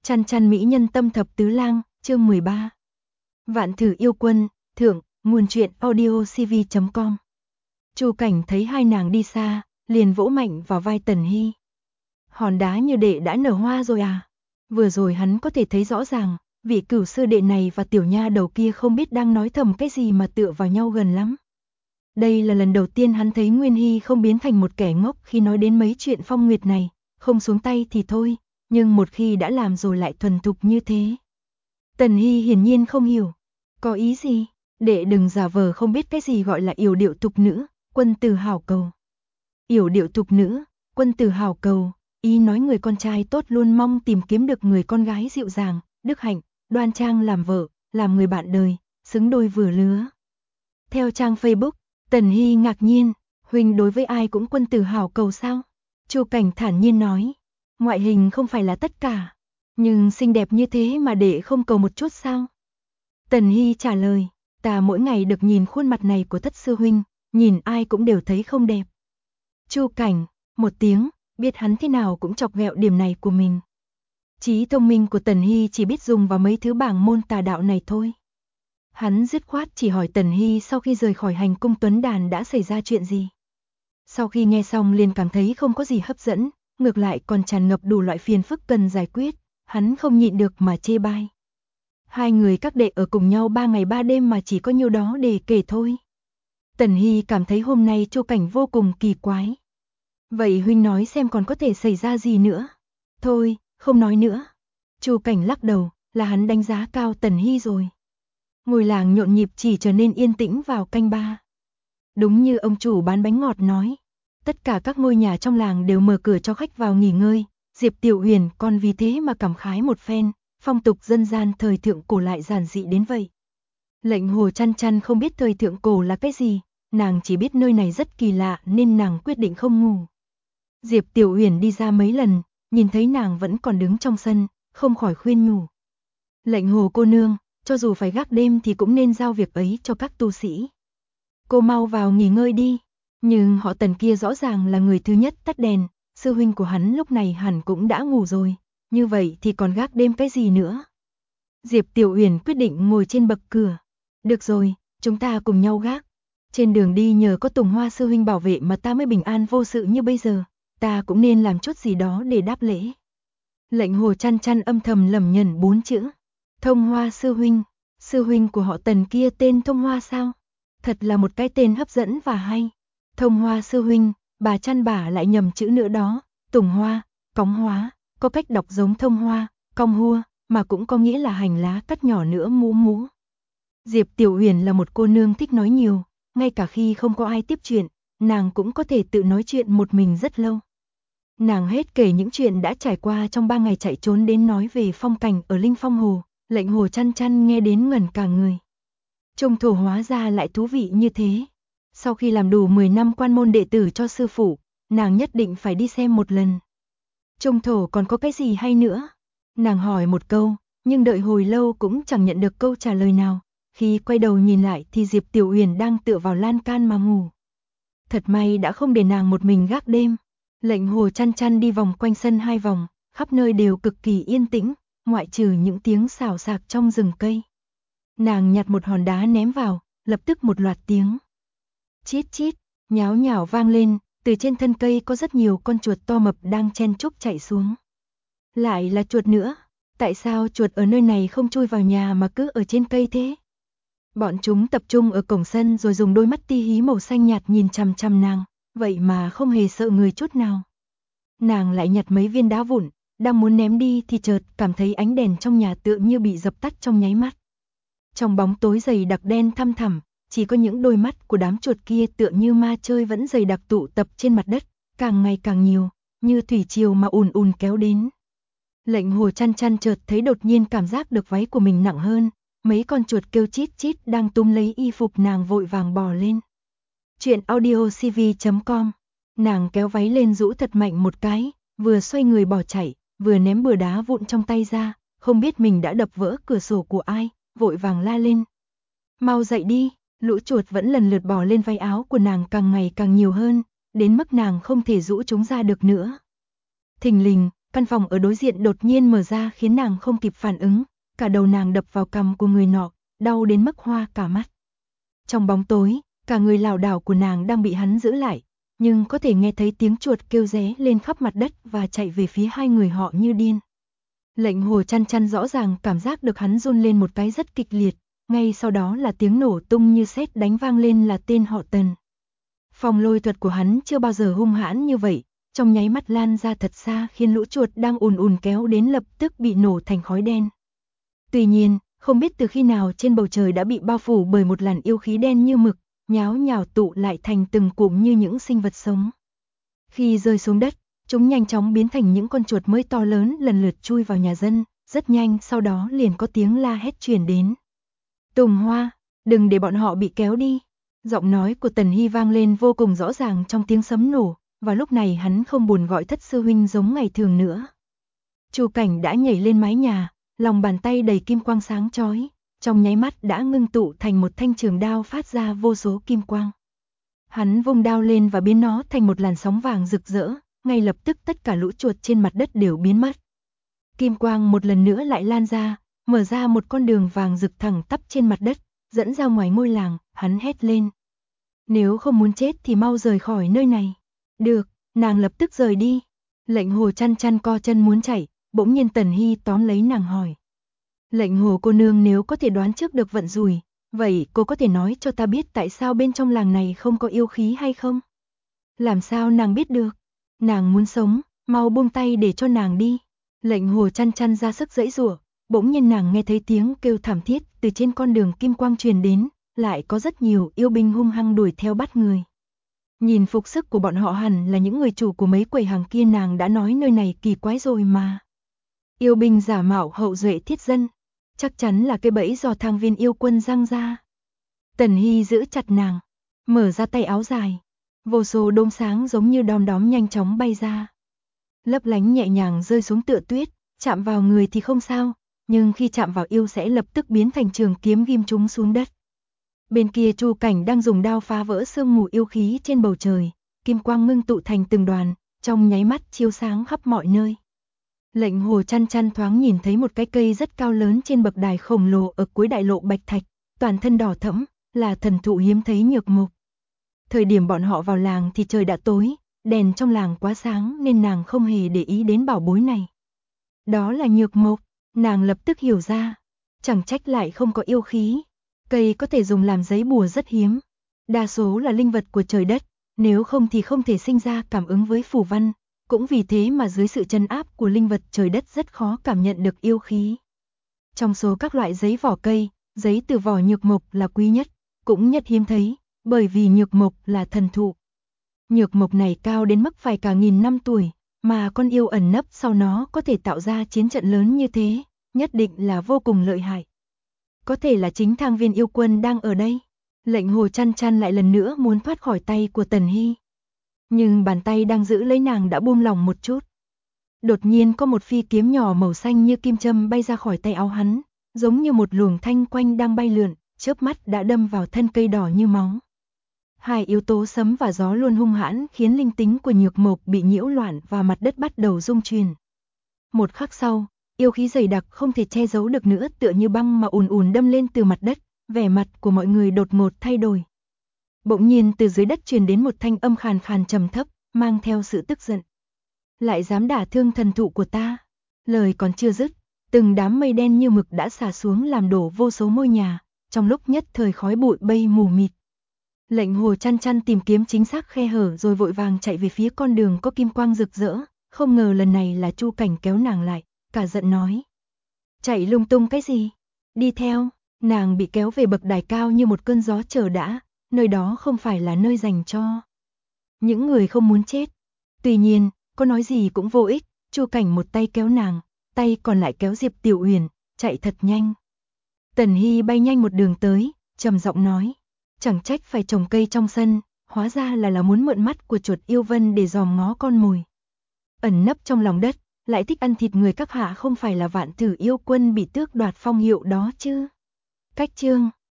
Chăn chăn mỹ nhân tâm thập tứ lang, chương 13. Vạn thử yêu quân, thượng, nguồn truyện audiocv.com. Chu Cảnh thấy hai nàng đi xa, liền vỗ mạnh vào vai Tần Hy. Hòn đá như đệ đã nở hoa rồi à? Vừa rồi hắn có thể thấy rõ ràng, vị cửu sư đệ này và tiểu nha đầu kia không biết đang nói thầm cái gì mà tựa vào nhau gần lắm. Đây là lần đầu tiên hắn thấy Nguyên Hy không biến thành một kẻ ngốc khi nói đến mấy chuyện phong nguyệt này, không xuống tay thì thôi, nhưng một khi đã làm rồi lại thuần thục như thế. Tần Hy hiển nhiên không hiểu. Có ý gì? Đệ đừng giả vờ không biết cái gì gọi là yểu điệu tục nữ, quân tử hảo cầu. Yểu điệu tục nữ, quân tử hảo cầu, ý nói người con trai tốt luôn mong tìm kiếm được người con gái dịu dàng, đức hạnh, đoan trang làm vợ, làm người bạn đời, xứng đôi vừa lứa. Theo trang Facebook, Tần Hy ngạc nhiên, huynh đối với ai cũng quân tử hảo cầu sao? Chu Cảnh thản nhiên nói, ngoại hình không phải là tất cả, nhưng xinh đẹp như thế mà đệ không cầu một chút sao? Tần Hy trả lời, ta mỗi ngày được nhìn khuôn mặt này của thất sư huynh, nhìn ai cũng đều thấy không đẹp. Chu Cảnh, một tiếng, biết hắn thế nào cũng chọc ghẹo điểm này của mình. Trí thông minh của Tần Hy chỉ biết dùng vào mấy thứ bảng môn tà đạo này thôi. Hắn dứt khoát chỉ hỏi Tần Hy sau khi rời khỏi hành cung Tuấn Đàn đã xảy ra chuyện gì. Sau khi nghe xong liền cảm thấy không có gì hấp dẫn, ngược lại còn tràn ngập đủ loại phiền phức cần giải quyết, hắn không nhịn được mà chê bai. Hai người các đệ ở cùng nhau 3 ngày 3 đêm mà chỉ có nhiêu đó để kể thôi. Tần Hy cảm thấy hôm nay Chu Cảnh vô cùng kỳ quái. Vậy huynh nói xem còn có thể xảy ra gì nữa? Thôi, không nói nữa. Chu Cảnh lắc đầu, là hắn đánh giá cao Tần Hy rồi. Ngôi làng nhộn nhịp chỉ trở nên yên tĩnh vào canh 3. Đúng như ông chủ bán bánh ngọt nói, tất cả các ngôi nhà trong làng đều mở cửa cho khách vào nghỉ ngơi, Diệp Tiểu Huyền còn vì thế mà cảm khái một phen, phong tục dân gian thời thượng cổ lại giản dị đến vậy. Lệnh Hồ Chăn Chăn không biết thời thượng cổ là cái gì, nàng chỉ biết nơi này rất kỳ lạ nên nàng quyết định không ngủ. Diệp Tiểu Huyền đi ra mấy lần, nhìn thấy nàng vẫn còn đứng trong sân, không khỏi khuyên nhủ. Lệnh Hồ cô nương, cho dù phải gác đêm thì cũng nên giao việc ấy cho các tu sĩ. Cô mau vào nghỉ ngơi đi. Nhưng họ Tần kia rõ ràng là người thứ nhất tắt đèn, sư huynh của hắn lúc này hẳn cũng đã ngủ rồi, như vậy thì còn gác đêm cái gì nữa. Diệp Tiểu Huyền quyết định ngồi trên bậc cửa. Được rồi, chúng ta cùng nhau gác. Trên đường đi nhờ có Tùng Hoa sư huynh bảo vệ mà ta mới bình an vô sự như bây giờ, ta cũng nên làm chút gì đó để đáp lễ. Lệnh Hồ Chăn Chăn âm thầm lẩm nhẩm 4 chữ. Thông Hoa sư huynh của họ Tần kia tên Thông Hoa sao? Thật là một cái tên hấp dẫn và hay. Thông Hoa sư huynh, bà Chăn bà lại nhầm chữ nữa đó, Tùng Hoa, Cóng Hóa, có cách đọc giống Thông Hoa, Cong Hua, mà cũng có nghĩa là hành lá cắt nhỏ nữa mú mú. Diệp Tiểu Huyền là một cô nương thích nói nhiều, ngay cả khi không có ai tiếp chuyện, nàng cũng có thể tự nói chuyện một mình rất lâu. Nàng hết kể những chuyện đã trải qua trong 3 ngày chạy trốn đến nói về phong cảnh ở Linh Phong Hồ, Lệnh Hồ Chăn Chăn nghe đến ngẩn cả người. Trùng thổ hóa ra lại thú vị như thế. Sau khi làm đủ 10 năm quan môn đệ tử cho sư phụ, nàng nhất định phải đi xem một lần. Trùng thổ còn có cái gì hay nữa? Nàng hỏi một câu, nhưng đợi hồi lâu cũng chẳng nhận được câu trả lời nào. Khi quay đầu nhìn lại thì Diệp Tiểu Huyền đang tựa vào lan can mà ngủ. Thật may đã không để nàng một mình gác đêm. Lệnh Hồ Chăn Chăn đi vòng quanh sân 2 vòng, khắp nơi đều cực kỳ yên tĩnh, ngoại trừ những tiếng xào xạc trong rừng cây. Nàng nhặt một hòn đá ném vào, lập tức một loạt tiếng chít chít, nháo nhào vang lên, từ trên thân cây có rất nhiều con chuột to mập đang chen chúc chạy xuống. Lại là chuột nữa, tại sao chuột ở nơi này không chui vào nhà mà cứ ở trên cây thế? Bọn chúng tập trung ở cổng sân rồi dùng đôi mắt ti hí màu xanh nhạt nhìn chằm chằm nàng, vậy mà không hề sợ người chút nào. Nàng lại nhặt mấy viên đá vụn, đang muốn ném đi thì chợt cảm thấy ánh đèn trong nhà tựa như bị dập tắt trong nháy mắt. Trong bóng tối dày đặc đen thăm thẳm, chỉ có những đôi mắt của đám chuột kia tựa như ma chơi vẫn dày đặc tụ tập trên mặt đất, càng ngày càng nhiều, như thủy triều mà ùn ùn kéo đến. Lệnh Hồ Chăn Chăn chợt thấy đột nhiên cảm giác được váy của mình nặng hơn, mấy con chuột kêu chít chít đang túm lấy y phục nàng vội vàng bò lên. Chuyện audiocv.com. Nàng kéo váy lên rũ thật mạnh một cái, vừa xoay người bỏ chạy, vừa ném bừa đá vụn trong tay ra, không biết mình đã đập vỡ cửa sổ của ai, vội vàng la lên. Mau dậy đi, lũ chuột vẫn lần lượt bò lên váy áo của nàng càng ngày càng nhiều hơn, đến mức nàng không thể rũ chúng ra được nữa. Thình lình, căn phòng ở đối diện đột nhiên mở ra khiến nàng không kịp phản ứng, cả đầu nàng đập vào cằm của người nọ, đau đến mức hoa cả mắt. Trong bóng tối, cả người lảo đảo của nàng đang bị hắn giữ lại, nhưng có thể nghe thấy tiếng chuột kêu ré lên khắp mặt đất và chạy về phía hai người họ như điên. Lệnh Hồ Chăn Chăn rõ ràng cảm giác được hắn run lên một cái rất kịch liệt, ngay sau đó là tiếng nổ tung như sét đánh vang lên là tên họ Tần. Phong lôi thuật của hắn chưa bao giờ hung hãn như vậy, trong nháy mắt lan ra thật xa khiến lũ chuột đang ùn ùn kéo đến lập tức bị nổ thành khói đen. Tuy nhiên, không biết từ khi nào trên bầu trời đã bị bao phủ bởi một làn yêu khí đen như mực, nháo nhào tụ lại thành từng cụm như những sinh vật sống. Khi rơi xuống đất, chúng nhanh chóng biến thành những con chuột mới to lớn lần lượt chui vào nhà dân, rất nhanh sau đó liền có tiếng la hét truyền đến. Tùng Hoa, đừng để bọn họ bị kéo đi. Giọng nói của Tần Hy vang lên vô cùng rõ ràng trong tiếng sấm nổ, và lúc này hắn không buồn gọi Thất sư huynh giống ngày thường nữa. Chu Cảnh đã nhảy lên mái nhà, lòng bàn tay đầy kim quang sáng chói, trong nháy mắt đã ngưng tụ thành một thanh trường đao phát ra vô số kim quang. Hắn vung đao lên và biến nó thành một làn sóng vàng rực rỡ, ngay lập tức tất cả lũ chuột trên mặt đất đều biến mất. Kim quang một lần nữa lại lan ra, mở ra một con đường vàng rực thẳng tắp trên mặt đất, dẫn ra ngoài ngôi làng, hắn hét lên. Nếu không muốn chết thì mau rời khỏi nơi này. Được, nàng lập tức rời đi. Lệnh Hồ Chăn Chăn co chân muốn chạy, bỗng nhiên Tần Hy tóm lấy nàng hỏi. Lệnh Hồ cô nương, nếu có thể đoán trước được vận rủi, vậy cô có thể nói cho ta biết tại sao bên trong làng này không có yêu khí hay không? Làm sao nàng biết được? Nàng muốn sống, mau buông tay để cho nàng đi. Lệnh Hồ Chăn Chăn ra sức giãy giụa, bỗng nhiên nàng nghe thấy tiếng kêu thảm thiết từ trên con đường kim quang truyền đến, lại có rất nhiều yêu binh hung hăng đuổi theo bắt người. Nhìn phục sức của bọn họ hẳn là những người chủ của mấy quầy hàng kia, nàng đã nói nơi này kỳ quái rồi mà. Yêu binh giả mạo hậu duệ thiết dân, chắc chắn là cái bẫy do Thang Viên yêu quân giăng ra. Tần Hy giữ chặt nàng, mở ra tay áo dài, vô số đốm sáng giống như đom đóm nhanh chóng bay ra. Lấp lánh nhẹ nhàng rơi xuống tựa tuyết, chạm vào người thì không sao, nhưng khi chạm vào yêu sẽ lập tức biến thành trường kiếm ghim chúng xuống đất. Bên kia Chu Cảnh đang dùng đao phá vỡ sương mù yêu khí trên bầu trời, kim quang ngưng tụ thành từng đoàn, trong nháy mắt chiếu sáng khắp mọi nơi. Lệnh Hồ Chăn Chăn thoáng nhìn thấy một cái cây rất cao lớn trên bậc đài khổng lồ ở cuối đại lộ Bạch Thạch, toàn thân đỏ thẫm, là thần thụ hiếm thấy nhược mộc. Thời điểm bọn họ vào làng thì trời đã tối, đèn trong làng quá sáng nên nàng không hề để ý đến bảo bối này. Đó là nhược mộc, nàng lập tức hiểu ra, chẳng trách lại không có yêu khí. Cây có thể dùng làm giấy bùa rất hiếm, đa số là linh vật của trời đất, nếu không thì không thể sinh ra cảm ứng với phù văn, cũng vì thế mà dưới sự trấn áp của linh vật trời đất rất khó cảm nhận được yêu khí. Trong số các loại giấy vỏ cây, giấy từ vỏ nhược mộc là quý nhất, cũng nhất hiếm thấy, bởi vì nhược mộc là thần thụ. Nhược mộc này cao đến mức phải cả nghìn năm tuổi, mà con yêu ẩn nấp sau nó có thể tạo ra chiến trận lớn như thế, nhất định là vô cùng lợi hại. Có thể là chính Thang Viên yêu quân đang ở đây. Lệnh Hồ Chăn Chăn lại lần nữa muốn thoát khỏi tay của Tần Hy. Nhưng bàn tay đang giữ lấy nàng đã buông lỏng một chút. Đột nhiên có một phi kiếm nhỏ màu xanh như kim châm bay ra khỏi tay áo hắn, giống như một luồng thanh quanh đang bay lượn, chớp mắt đã đâm vào thân cây đỏ như máu. Hai yếu tố sấm và gió luôn hung hãn khiến linh tính của nhược mộc bị nhiễu loạn và mặt đất bắt đầu rung chuyển. Một khắc sau, yêu khí dày đặc không thể che giấu được nữa, tựa như băng mà ùn ùn đâm lên từ mặt đất, vẻ mặt của mọi người đột ngột thay đổi. Bỗng nhiên từ dưới đất truyền đến một thanh âm khàn khàn trầm thấp, mang theo sự tức giận. Lại dám đả thương thần thụ của ta. Lời còn chưa dứt, từng đám mây đen như mực đã xả xuống làm đổ vô số ngôi nhà, trong lúc nhất thời khói bụi bay mù mịt. Lệnh Hồ Chăn Chăn tìm kiếm chính xác khe hở rồi vội vàng chạy về phía con đường có kim quang rực rỡ, không ngờ lần này là Chu Cảnh kéo nàng lại, cả giận nói. Chạy lung tung cái gì? Đi theo, nàng bị kéo về bậc đài cao như một cơn gió chờ đã, nơi đó không phải là nơi dành cho những người không muốn chết. Tuy nhiên, có nói gì cũng vô ích, Chu Cảnh một tay kéo nàng, tay còn lại kéo Diệp Tiểu Uyển, chạy thật nhanh. Tần Hy bay nhanh một đường tới, trầm giọng nói, chẳng trách phải trồng cây trong sân, hóa ra là muốn mượn mắt của chuột yêu vân để dòm ngó con mồi. Ẩn nấp trong lòng đất, lại thích ăn thịt người các hạ không phải là Vạn Thử yêu quân bị tước đoạt phong hiệu đó chứ. Cách chương